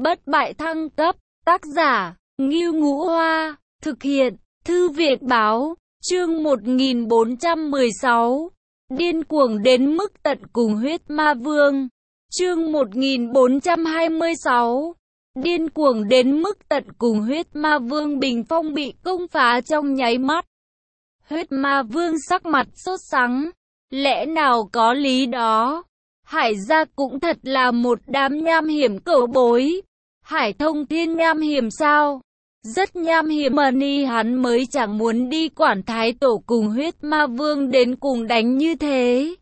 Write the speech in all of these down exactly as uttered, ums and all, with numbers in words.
bất bại thăng cấp, tác giả, Ngưu Ngũ Hoa, thực hiện, Thư viện Báo, chương một nghìn bốn trăm mười sáu, điên cuồng đến mức tận cùng huyết ma vương, chương một nghìn bốn trăm hai mươi sáu, điên cuồng đến mức tận cùng huyết ma vương bình phong bị công phá trong nháy mắt. Huyết ma vương sắc mặt sốt sắng, lẽ nào có lý đó? Hải gia cũng thật là một đám nham hiểm cẩu bối. Hải Thông Thiên nham hiểm sao? Rất nham hiểm mà ni hắn mới chẳng muốn đi quản thái tổ cùng huyết ma vương đến cùng đánh như thế.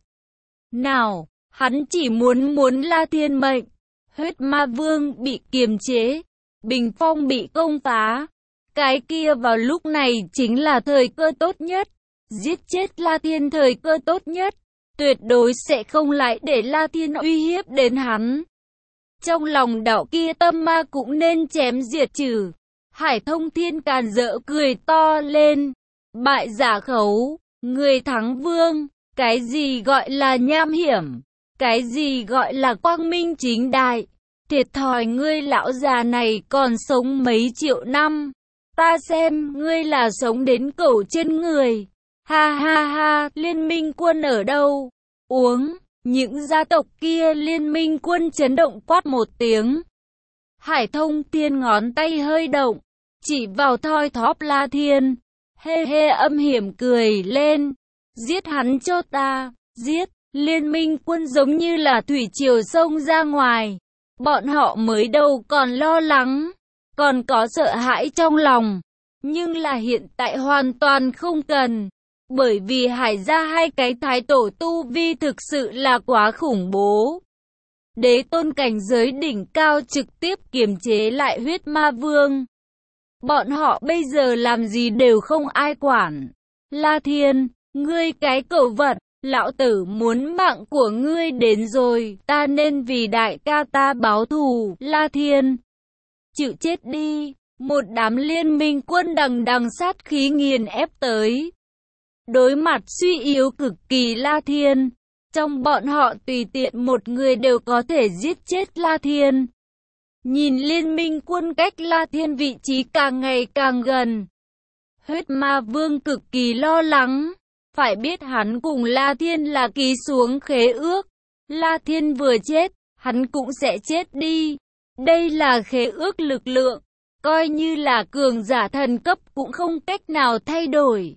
Nào, hắn chỉ muốn muốn La Thiên mệnh. Huyết ma vương bị kiềm chế, bình phong bị công phá. Cái kia vào lúc này chính là thời cơ tốt nhất. Giết chết La Thiên thời cơ tốt nhất. Tuyệt đối sẽ không lại để La Thiên uy hiếp đến hắn. Trong lòng đạo kia tâm ma cũng nên chém diệt trừ. Hải Thông Thiên càn rỡ cười to lên. Bại giả khấu, người thắng vương. Cái gì gọi là nham hiểm? Cái gì gọi là quang minh chính đại? Thiệt thòi ngươi lão già này còn sống mấy triệu năm. Ta xem ngươi là sống đến cẩu trên người. Ha ha ha, liên minh quân ở đâu? Uống, những gia tộc kia liên minh quân chấn động quát một tiếng. Hải Thông Thiên ngón tay hơi động, chỉ vào thoi thóp La Thiên. Hê hê âm hiểm cười lên. Giết hắn cho ta, giết, liên minh quân giống như là thủy triều sông ra ngoài. Bọn họ mới đầu còn lo lắng, còn có sợ hãi trong lòng. Nhưng là hiện tại hoàn toàn không cần. Bởi vì Hải gia hai cái thái tổ tu vi thực sự là quá khủng bố. Đế tôn cảnh giới đỉnh cao trực tiếp kiềm chế lại huyết ma vương. Bọn họ bây giờ làm gì đều không ai quản. La Thiên, ngươi cái cẩu vật, lão tử muốn mạng của ngươi đến rồi, ta nên vì đại ca ta báo thù. La Thiên, chịu chết đi. Một đám liên minh quân đằng đằng sát khí nghiền ép tới. Đối mặt suy yếu cực kỳ La Thiên, trong bọn họ tùy tiện một người đều có thể giết chết La Thiên. Nhìn liên minh quân cách La Thiên vị trí càng ngày càng gần, huyết ma vương cực kỳ lo lắng. Phải biết hắn cùng La Thiên là ký xuống khế ước. La Thiên vừa chết, hắn cũng sẽ chết đi. Đây là khế ước lực lượng, coi như là cường giả thần cấp cũng không cách nào thay đổi.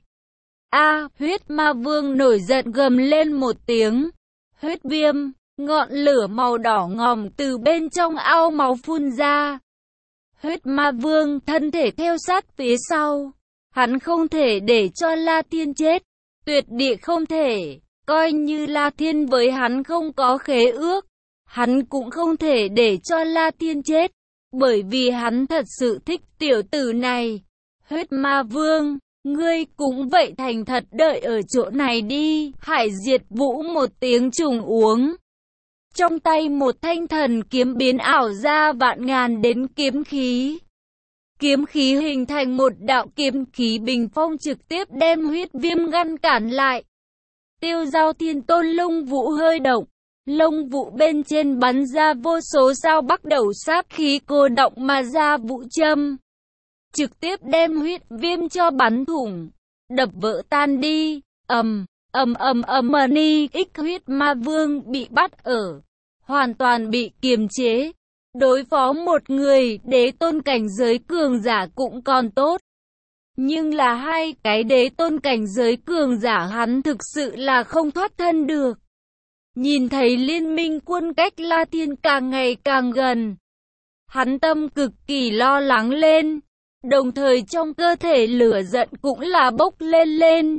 A, huyết ma vương nổi giận gầm lên một tiếng. Huyết viêm, ngọn lửa màu đỏ ngòm từ bên trong ao máu phun ra. Huyết ma vương thân thể theo sát phía sau. Hắn không thể để cho La Thiên chết. Tuyệt địa không thể. Coi như La Thiên với hắn không có khế ước, hắn cũng không thể để cho La Thiên chết. Bởi vì hắn thật sự thích tiểu tử này. Huyết ma vương, ngươi cũng vậy thành thật đợi ở chỗ này đi. Hải Diệt Vũ một tiếng trùng uống. Trong tay một thanh thần kiếm biến ảo ra vạn ngàn đến kiếm khí. Kiếm khí hình thành một đạo kiếm khí bình phong trực tiếp đem huyết viêm ngăn cản lại. Tiêu Giao Thiên Tôn lông vũ hơi động. Lông vũ bên trên bắn ra vô số sao bắt đầu sát khí cô động mà ra vũ châm. Trực tiếp đem huyết viêm cho bắn thủng, đập vỡ tan đi. Ầm, ầm ầm ầm ni ích huyết ma vương bị bắt ở, hoàn toàn bị kiềm chế. Đối phó một người đế tôn cảnh giới cường giả cũng còn tốt. Nhưng là hai cái đế tôn cảnh giới cường giả hắn thực sự là không thoát thân được. Nhìn thấy liên minh quân cách La Thiên càng ngày càng gần, hắn tâm cực kỳ lo lắng lên. Đồng thời trong cơ thể lửa giận cũng là bốc lên lên.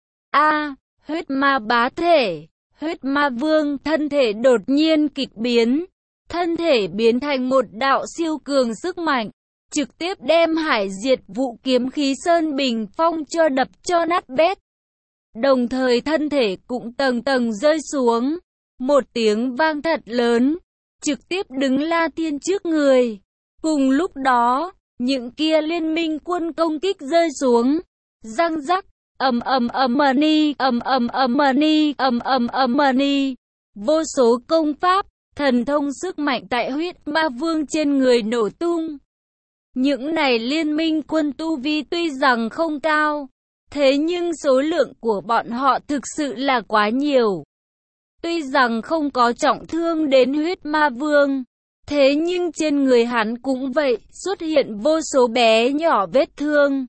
A, huyết ma bá thể, huyết ma vương thân thể đột nhiên kịch biến. Thân thể biến thành một đạo siêu cường sức mạnh, trực tiếp đem Hải Diệt Vũ kiếm khí sơn bình phong cho đập cho nát bét. Đồng thời thân thể cũng tầng tầng rơi xuống. Một tiếng vang thật lớn, trực tiếp đứng La Thiên trước người. Cùng lúc đó, những kia liên minh quân công kích rơi xuống. Răng rắc, ầm ầm ầm ni, ầm ầm ầm ni, ầm ầm ầm ni. Vô số công pháp, thần thông sức mạnh tại huyết ma vương trên người nổ tung. Những này liên minh quân tu vi tuy rằng không cao, thế nhưng số lượng của bọn họ thực sự là quá nhiều. Tuy rằng không có trọng thương đến huyết ma vương, thế nhưng trên người hắn cũng vậy, xuất hiện vô số bé nhỏ vết thương.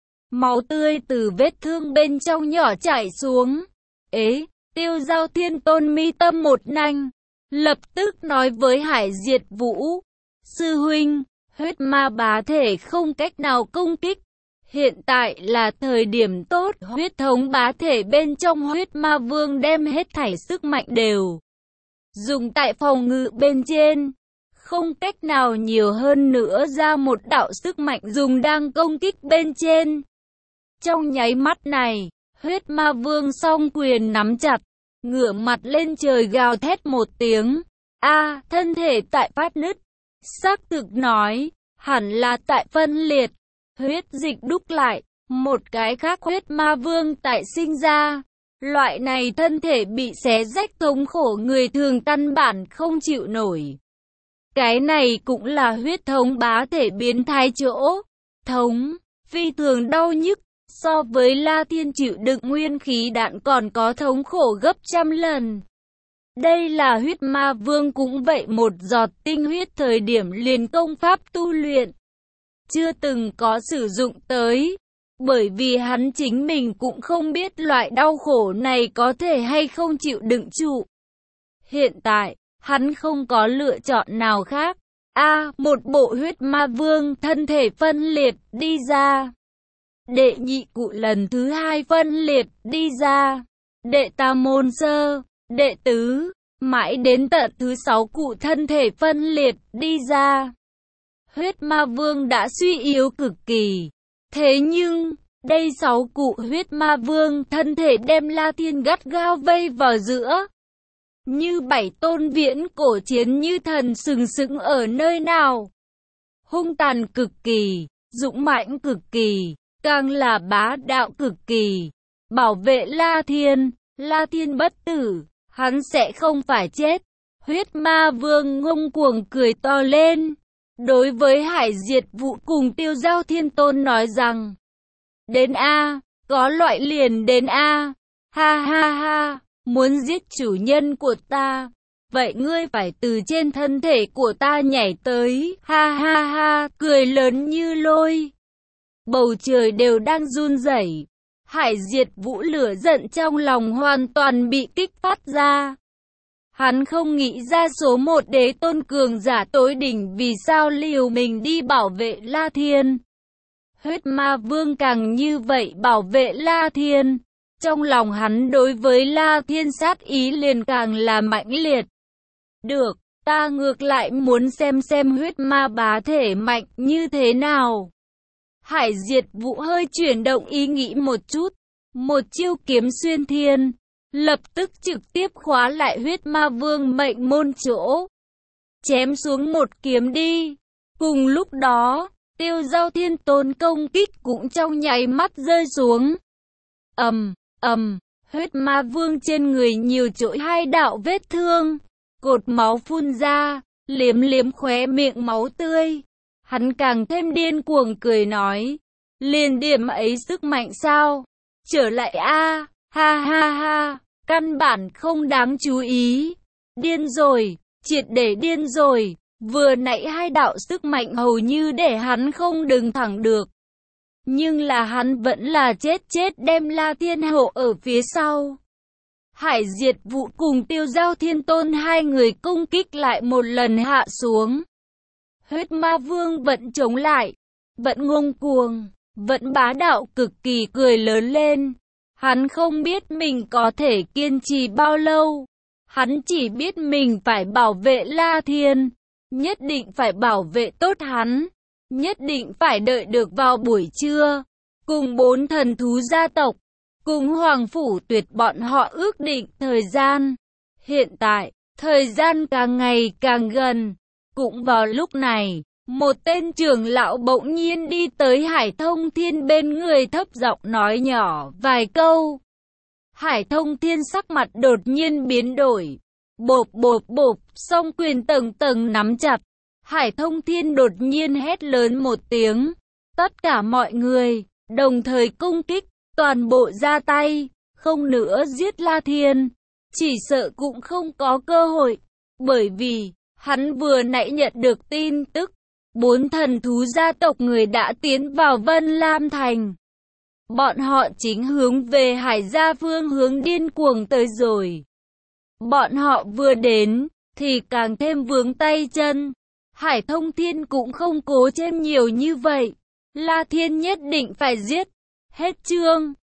Máu tươi từ vết thương bên trong nhỏ chảy xuống. Ế, Tiêu Giao Thiên Tôn mi tâm một nanh, lập tức nói với Hải Diệt Vũ, sư huynh, huyết ma bá thể không cách nào công kích. Hiện tại là thời điểm tốt, huyết thống bá thể bên trong huyết ma vương đem hết thảy sức mạnh đều dùng tại phòng ngự bên trên. Không cách nào nhiều hơn nữa ra một đạo sức mạnh dùng đang công kích bên trên. Trong nháy mắt này, huyết ma vương song quyền nắm chặt, ngửa mặt lên trời gào thét một tiếng. A, thân thể tại phát nứt. Xác thực nói, hẳn là tại phân liệt. Huyết dịch đúc lại, một cái khác huyết ma vương tại sinh ra. Loại này thân thể bị xé rách thống khổ người thường căn bản không chịu nổi. Cái này cũng là huyết thống bá thể biến thái chỗ. Thống, phi thường đau nhức, so với La Thiên chịu đựng nguyên khí đạn còn có thống khổ gấp trăm lần. Đây là huyết ma vương cũng vậy, một giọt tinh huyết thời điểm liền công pháp tu luyện. Chưa từng có sử dụng tới, bởi vì hắn chính mình cũng không biết loại đau khổ này có thể hay không chịu đựng trụ. Hiện tại, hắn không có lựa chọn nào khác. A, một bộ huyết ma vương thân thể phân liệt đi ra. Đệ nhị cụ lần thứ hai phân liệt đi ra. Đệ tam môn sơ, đệ tứ, mãi đến tận thứ sáu cụ thân thể phân liệt đi ra. Huyết ma vương đã suy yếu cực kỳ. Thế nhưng, đây sáu cụ huyết ma vương thân thể đem La Thiên gắt gao vây vào giữa. Như bảy tôn viễn cổ chiến như thần sừng sững ở nơi nào. Hung tàn cực kỳ, dũng mãnh cực kỳ, càng là bá đạo cực kỳ. Bảo vệ La Thiên, La Thiên bất tử, hắn sẽ không phải chết. Huyết ma vương ngông cuồng cười to lên. Đối với Hải Diệt Vũ cùng Tiêu Giao Thiên Tôn nói rằng, đến A, có loại liền đến A, ha ha ha, muốn giết chủ nhân của ta, vậy ngươi phải từ trên thân thể của ta nhảy tới, ha ha ha, cười lớn như lôi. Bầu trời đều đang run rẩy. Hải Diệt Vũ lửa giận trong lòng hoàn toàn bị kích phát ra. Hắn không nghĩ ra số một đế tôn cường giả tối đỉnh vì sao liều mình đi bảo vệ La Thiên. Huyết ma vương càng như vậy bảo vệ La Thiên. Trong lòng hắn đối với La Thiên sát ý liền càng là mãnh liệt. Được, ta ngược lại muốn xem xem huyết ma bá thể mạnh như thế nào. Hải Diệt Vũ hơi chuyển động ý nghĩ một chút. Một chiêu kiếm xuyên thiên. Lập tức trực tiếp khóa lại huyết ma vương mệnh môn chỗ. Chém xuống một kiếm đi. Cùng lúc đó, Tiêu Giao Thiên Tôn công kích cũng trong nháy mắt rơi xuống. Ầm, ầm, huyết ma vương trên người nhiều chỗ hai đạo vết thương. Cột máu phun ra, liếm liếm khóe miệng máu tươi. Hắn càng thêm điên cuồng cười nói. Liền điểm ấy sức mạnh sao? Trở lại a, ha ha ha. Căn bản không đáng chú ý. Điên rồi, triệt để điên rồi. Vừa nãy hai đạo sức mạnh hầu như để hắn không đứng thẳng được. Nhưng là hắn vẫn là chết chết đem La Thiên hộ ở phía sau. Hải Diệt Vũ cùng Tiêu Giao Thiên Tôn hai người công kích lại một lần hạ xuống. Huyết ma vương vẫn chống lại, vẫn ngông cuồng, vẫn bá đạo cực kỳ cười lớn lên. Hắn không biết mình có thể kiên trì bao lâu. Hắn chỉ biết mình phải bảo vệ La Thiên. Nhất định phải bảo vệ tốt hắn. Nhất định phải đợi được vào buổi trưa. Cùng bốn thần thú gia tộc. Cùng Hoàng Phủ Tuyệt bọn họ ước định thời gian. Hiện tại, thời gian càng ngày càng gần. Cũng vào lúc này, một tên trưởng lão bỗng nhiên đi tới Hải Thông Thiên bên người thấp giọng nói nhỏ vài câu. Hải Thông Thiên sắc mặt đột nhiên biến đổi. Bộp bộp bộp, song quyền tầng tầng nắm chặt. Hải Thông Thiên đột nhiên hét lớn một tiếng. Tất cả mọi người, đồng thời công kích, toàn bộ ra tay, không nữa giết La Thiên. Chỉ sợ cũng không có cơ hội, bởi vì, hắn vừa nãy nhận được tin tức, bốn thần thú gia tộc người đã tiến vào Vân Lam Thành. Bọn họ chính hướng về Hải gia phương hướng điên cuồng tới rồi. Bọn họ vừa đến, thì càng thêm vướng tay chân. Hải Thông Thiên cũng không cố thêm nhiều như vậy. La Thiên nhất định phải giết. Hết chương.